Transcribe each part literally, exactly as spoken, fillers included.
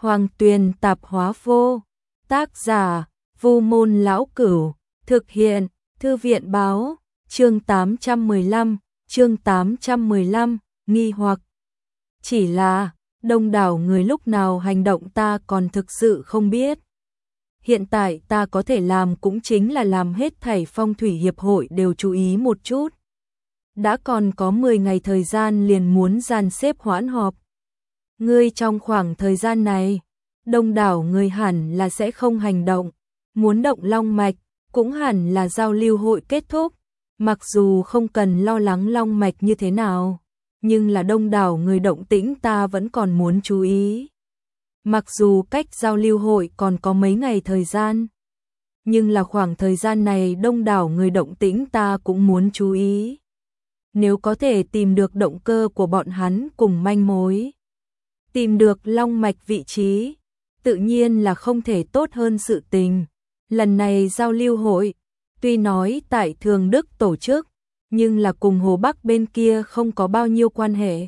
Hoàng Tuyền tạp hóa vô. Tác giả, Vu Môn Lão Cửu. Thực hiện, Thư viện báo. Chương tám trăm mười lăm, chương tám trăm mười lăm, nghi hoặc. Chỉ là, đông đảo người lúc nào hành động ta còn thực sự không biết. Hiện tại ta có thể làm cũng chính là làm hết thảy phong thủy hiệp hội đều chú ý một chút. Đã còn có mười ngày thời gian liền muốn dàn xếp hoãn họp. Ngươi trong khoảng thời gian này, đông đảo người hẳn là sẽ không hành động. Muốn động long mạch, cũng hẳn là giao lưu hội kết thúc. Mặc dù không cần lo lắng long mạch như thế nào, nhưng là đông đảo người động tĩnh ta vẫn còn muốn chú ý. Mặc dù cách giao lưu hội còn có mấy ngày thời gian, nhưng là khoảng thời gian này đông đảo người động tĩnh ta cũng muốn chú ý. Nếu có thể tìm được động cơ của bọn hắn cùng manh mối, tìm được long mạch vị trí, tự nhiên là không thể tốt hơn sự tình. Lần này giao lưu hội, tuy nói tại Thường Đức tổ chức, nhưng là cùng Hồ Bắc bên kia không có bao nhiêu quan hệ.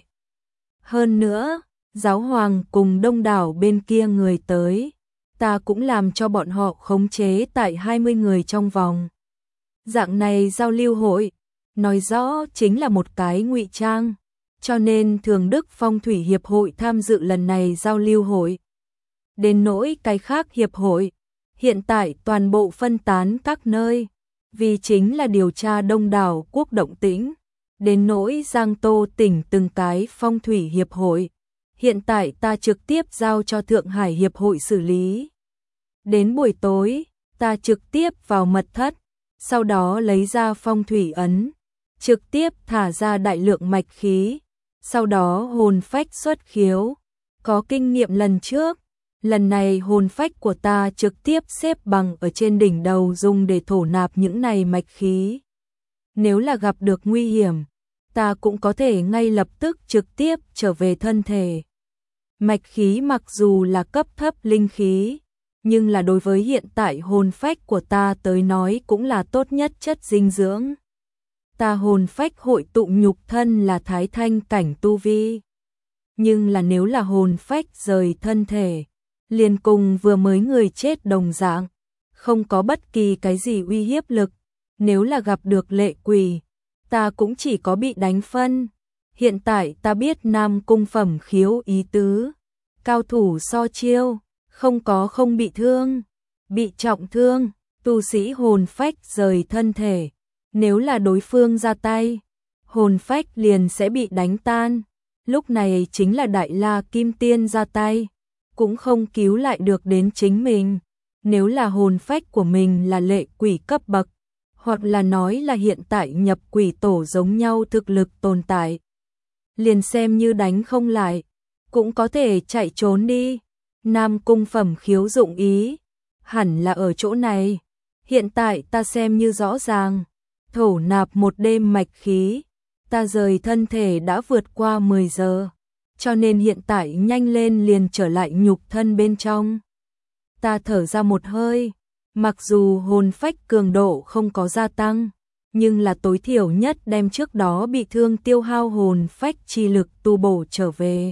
Hơn nữa, giáo hoàng cùng đông đảo bên kia người tới, ta cũng làm cho bọn họ khống chế tại hai mươi người trong vòng. Dạng này giao lưu hội, nói rõ chính là một cái ngụy trang, cho nên Thường Đức Phong Thủy Hiệp hội tham dự lần này giao lưu hội. Đến nỗi cái khác hiệp hội, hiện tại toàn bộ phân tán các nơi, vì chính là điều tra đông đảo quốc động tĩnh. Đến nỗi Giang Tô tỉnh từng cái phong thủy hiệp hội, hiện tại ta trực tiếp giao cho Thượng Hải Hiệp hội xử lý. Đến buổi tối, ta trực tiếp vào mật thất, sau đó lấy ra phong thủy ấn, trực tiếp thả ra đại lượng mạch khí, sau đó hồn phách xuất khiếu. Có kinh nghiệm lần trước, lần này hồn phách của ta trực tiếp xếp bằng ở trên đỉnh đầu dùng để thổ nạp những này mạch khí. Nếu là gặp được nguy hiểm, ta cũng có thể ngay lập tức trực tiếp trở về thân thể. Mạch khí mặc dù là cấp thấp linh khí, nhưng là đối với hiện tại hồn phách của ta tới nói cũng là tốt nhất chất dinh dưỡng. Ta hồn phách hội tụ nhục thân là thái thanh cảnh tu vi. Nhưng là nếu là hồn phách rời thân thể, liền cùng vừa mới người chết đồng dạng, không có bất kỳ cái gì uy hiếp lực. Nếu là gặp được lệ quỷ, ta cũng chỉ có bị đánh phân. Hiện tại ta biết Nam Cung phẩm khiếu ý tứ, cao thủ so chiêu, không có không bị thương, bị trọng thương, tu sĩ hồn phách rời thân thể, nếu là đối phương ra tay, hồn phách liền sẽ bị đánh tan. Lúc này chính là Đại La Kim Tiên ra tay, cũng không cứu lại được đến chính mình. Nếu là hồn phách của mình là lệ quỷ cấp bậc, hoặc là nói là hiện tại nhập quỷ tổ giống nhau thực lực tồn tại, liền xem như đánh không lại, cũng có thể chạy trốn đi. Nam Cung phẩm khiếu dụng ý, hẳn là ở chỗ này. Hiện tại ta xem như rõ ràng, thổ nạp một đêm mạch khí, ta rời thân thể đã vượt qua mười giờ, cho nên hiện tại nhanh lên liền trở lại nhục thân bên trong. Ta thở ra một hơi, mặc dù hồn phách cường độ không có gia tăng, nhưng là tối thiểu nhất đem trước đó bị thương tiêu hao hồn phách chi lực tu bổ trở về.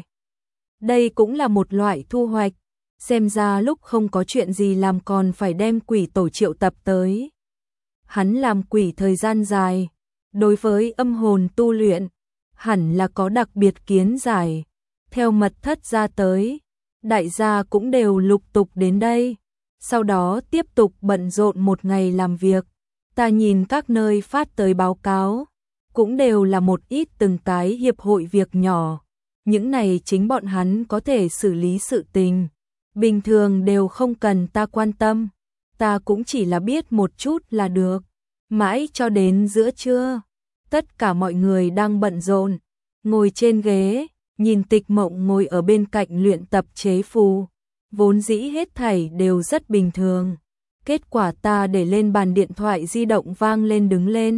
Đây cũng là một loại thu hoạch, xem ra lúc không có chuyện gì làm còn phải đem quỷ tổ triệu tập tới. Hắn làm quỷ thời gian dài, đối với âm hồn tu luyện, hẳn là có đặc biệt kiến giải. Theo mật thất ra tới, đại gia cũng đều lục tục đến đây, sau đó tiếp tục bận rộn một ngày làm việc. Ta nhìn các nơi phát tới báo cáo, cũng đều là một ít từng cái hiệp hội việc nhỏ. Những này chính bọn hắn có thể xử lý sự tình, bình thường đều không cần ta quan tâm, ta cũng chỉ là biết một chút là được. Mãi cho đến giữa trưa, tất cả mọi người đang bận rộn, ngồi trên ghế, nhìn Tịch Mộng ngồi ở bên cạnh luyện tập chế phù, vốn dĩ hết thảy đều rất bình thường. Kết quả ta để lên bàn điện thoại di động vang lên đứng lên.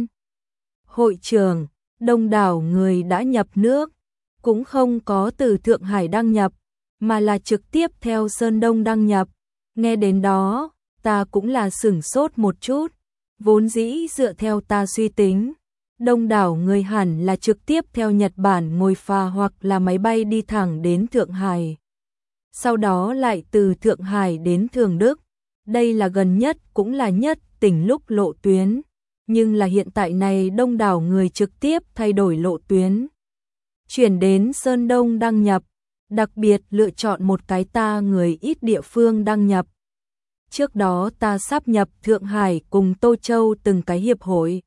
Hội trưởng, đông đảo người đã nhập nước, cũng không có từ Thượng Hải đăng nhập, mà là trực tiếp theo Sơn Đông đăng nhập. Nghe đến đó, ta cũng là sửng sốt một chút, vốn dĩ dựa theo ta suy tính, đông đảo người hẳn là trực tiếp theo Nhật Bản ngồi phà hoặc là máy bay đi thẳng đến Thượng Hải. sau đó lại từ Thượng Hải đến Thường Đức. Đây là gần nhất cũng là nhất tỉnh lúc lộ tuyến, nhưng là hiện tại này đông đảo người trực tiếp thay đổi lộ tuyến. Chuyển đến Sơn Đông đăng nhập, đặc biệt lựa chọn một cái ta người ít địa phương đăng nhập. Trước đó ta sáp nhập Thượng Hải cùng Tô Châu từng cái hiệp hội.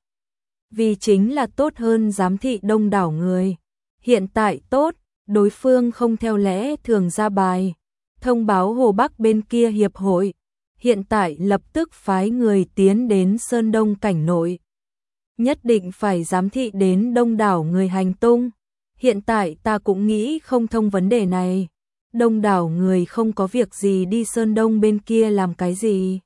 Vì chính là tốt hơn giám thị đông đảo người. Hiện tại tốt, đối phương không theo lẽ thường ra bài. Thông báo Hồ Bắc bên kia hiệp hội. Hiện tại lập tức phái người tiến đến Sơn Đông cảnh nội. Nhất định phải giám thị đến đông đảo người hành tung. Hiện tại ta cũng nghĩ không thông vấn đề này. Đông đảo người không có việc gì đi Sơn Đông bên kia làm cái gì.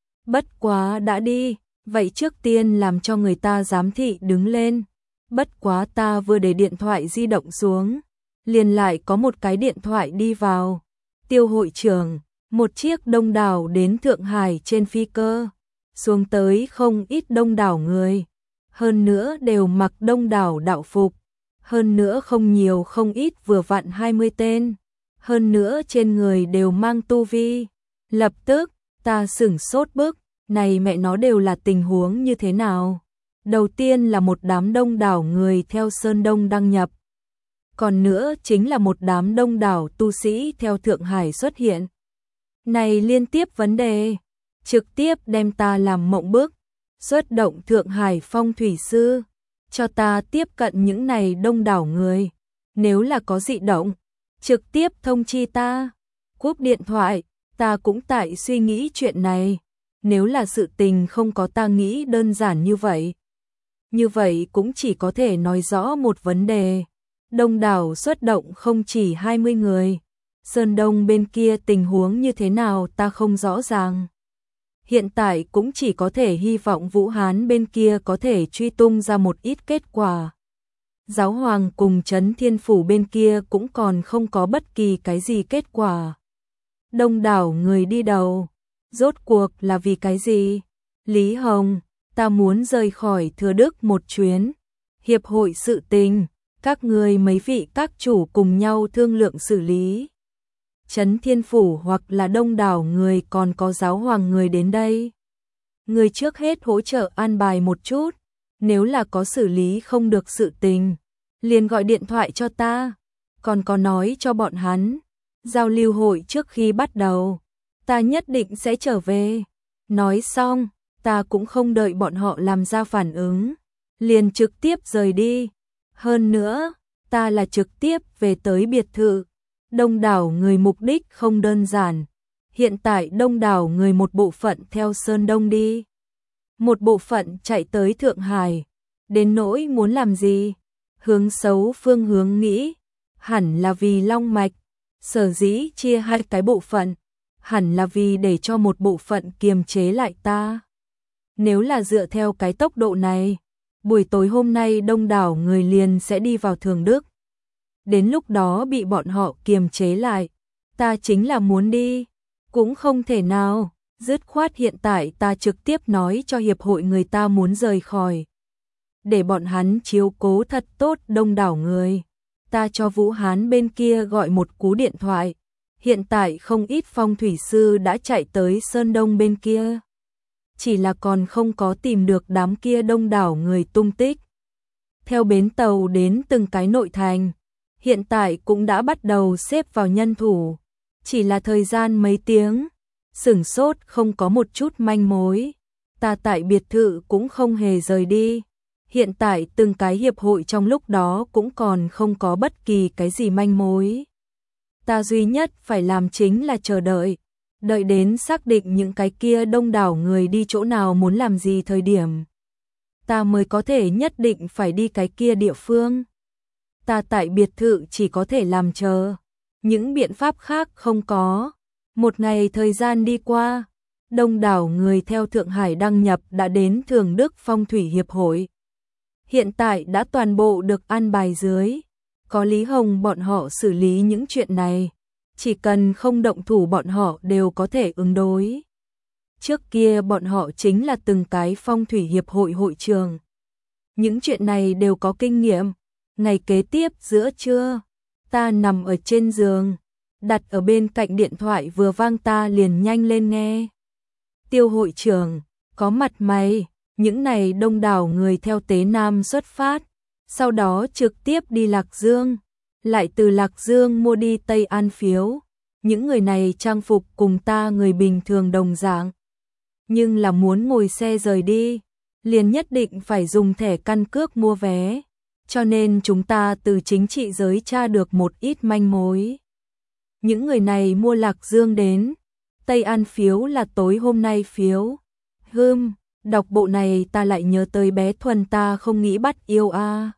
Bất quá đã đi, vậy trước tiên làm cho người ta giám thị đứng lên. Bất quá ta vừa để điện thoại di động xuống, liền lại có một cái điện thoại đi vào. Tiêu hội trưởng, một chiếc đông đảo đến Thượng Hải trên phi cơ, xuống tới không ít đông đảo người. Hơn nữa đều mặc đông đảo đạo phục, hơn nữa không nhiều không ít vừa vặn hai mươi tên. Hơn nữa trên người đều mang tu vi. Lập tức, ta sửng sốt bức, này mẹ nó đều là tình huống như thế nào? Đầu tiên là một đám đông đảo người theo Sơn Đông đăng nhập. Còn nữa chính là một đám đông đảo tu sĩ theo Thượng Hải xuất hiện. Này liên tiếp vấn đề, trực tiếp đem ta làm mộng bức, xuất động Thượng Hải phong thủy sư, cho ta tiếp cận những này đông đảo người. Nếu là có dị động, trực tiếp thông chi ta. Cúp điện thoại, ta cũng tại suy nghĩ chuyện này. Nếu là sự tình không có ta nghĩ đơn giản như vậy. Như vậy cũng chỉ có thể nói rõ một vấn đề. Đông đảo xuất động không chỉ hai mươi người. Sơn Đông bên kia tình huống như thế nào ta không rõ ràng. Hiện tại cũng chỉ có thể hy vọng Vũ Hán bên kia có thể truy tung ra một ít kết quả. Giáo hoàng cùng Trấn Thiên Phủ bên kia cũng còn không có bất kỳ cái gì kết quả. Đông đảo người đi đầu, rốt cuộc là vì cái gì? Lý Hồng, ta muốn rời khỏi Thừa Đức một chuyến. Hiệp hội sự tình, các người mấy vị các chủ cùng nhau thương lượng xử lý. Trấn Thiên Phủ hoặc là đông đảo người còn có giáo hoàng người đến đây. Người trước hết hỗ trợ an bài một chút. Nếu là có xử lý không được sự tình, liền gọi điện thoại cho ta. Còn có nói cho bọn hắn, giao lưu hội trước khi bắt đầu, ta nhất định sẽ trở về. Nói xong, ta cũng không đợi bọn họ làm ra phản ứng, liền trực tiếp rời đi. Hơn nữa, ta là trực tiếp về tới biệt thự. Đông đảo người mục đích không đơn giản. Hiện tại đông đảo người một bộ phận theo Sơn Đông đi. Một bộ phận chạy tới Thượng Hải. Đến nỗi muốn làm gì? Hướng xấu phương hướng nghĩ. Hẳn là vì long mạch. Sở dĩ chia hai cái bộ phận. Hẳn là vì để cho một bộ phận kiềm chế lại ta. Nếu là dựa theo cái tốc độ này, buổi tối hôm nay đông đảo người liền sẽ đi vào Thường Đức. Đến lúc đó bị bọn họ kiềm chế lại. Ta chính là muốn đi. Cũng không thể nào. Dứt khoát hiện tại ta trực tiếp nói cho hiệp hội người ta muốn rời khỏi. Để bọn hắn chiếu cố thật tốt đông đảo người. Ta cho Vũ Hán bên kia gọi một cú điện thoại. Hiện tại không ít phong thủy sư đã chạy tới Sơn Đông bên kia. Chỉ là còn không có tìm được đám kia đông đảo người tung tích. Theo bến tàu đến từng cái nội thành, hiện tại cũng đã bắt đầu xếp vào nhân thủ. Chỉ là thời gian mấy tiếng, sửng sốt không có một chút manh mối. Ta tại biệt thự cũng không hề rời đi. Hiện tại từng cái hiệp hội trong lúc đó cũng còn không có bất kỳ cái gì manh mối. Ta duy nhất phải làm chính là chờ đợi. Đợi đến xác định những cái kia đông đảo người đi chỗ nào muốn làm gì thời điểm. Ta mới có thể nhất định phải đi cái kia địa phương. Ta tại biệt thự chỉ có thể làm chờ. Những biện pháp khác không có. Một ngày thời gian đi qua, đông đảo người theo Thượng Hải đăng nhập đã đến Thường Đức Phong Thủy Hiệp hội. Hiện tại đã toàn bộ được an bài dưới. Có Lý Hồng bọn họ xử lý những chuyện này. Chỉ cần không động thủ bọn họ đều có thể ứng đối. Trước kia bọn họ chính là từng cái phong thủy hiệp hội hội trường. Những chuyện này đều có kinh nghiệm. Ngày kế tiếp giữa trưa, ta nằm ở trên giường, đặt ở bên cạnh điện thoại vừa vang ta liền nhanh lên nghe. Tiêu hội trưởng, có mặt mày, những này đông đảo người theo Tế Nam xuất phát, sau đó trực tiếp đi Lạc Dương, lại từ Lạc Dương mua đi Tây An phiếu. Những người này trang phục cùng ta người bình thường đồng dạng, nhưng là muốn ngồi xe rời đi, liền nhất định phải dùng thẻ căn cước mua vé, cho nên chúng ta từ chính trị giới tra được một ít manh mối. Những người này mua Lạc Dương đến, Tây An phiếu là tối hôm nay phiếu. Hừm, đọc bộ này ta lại nhớ tới bé Thuần ta không nghĩ bắt yêu a. À.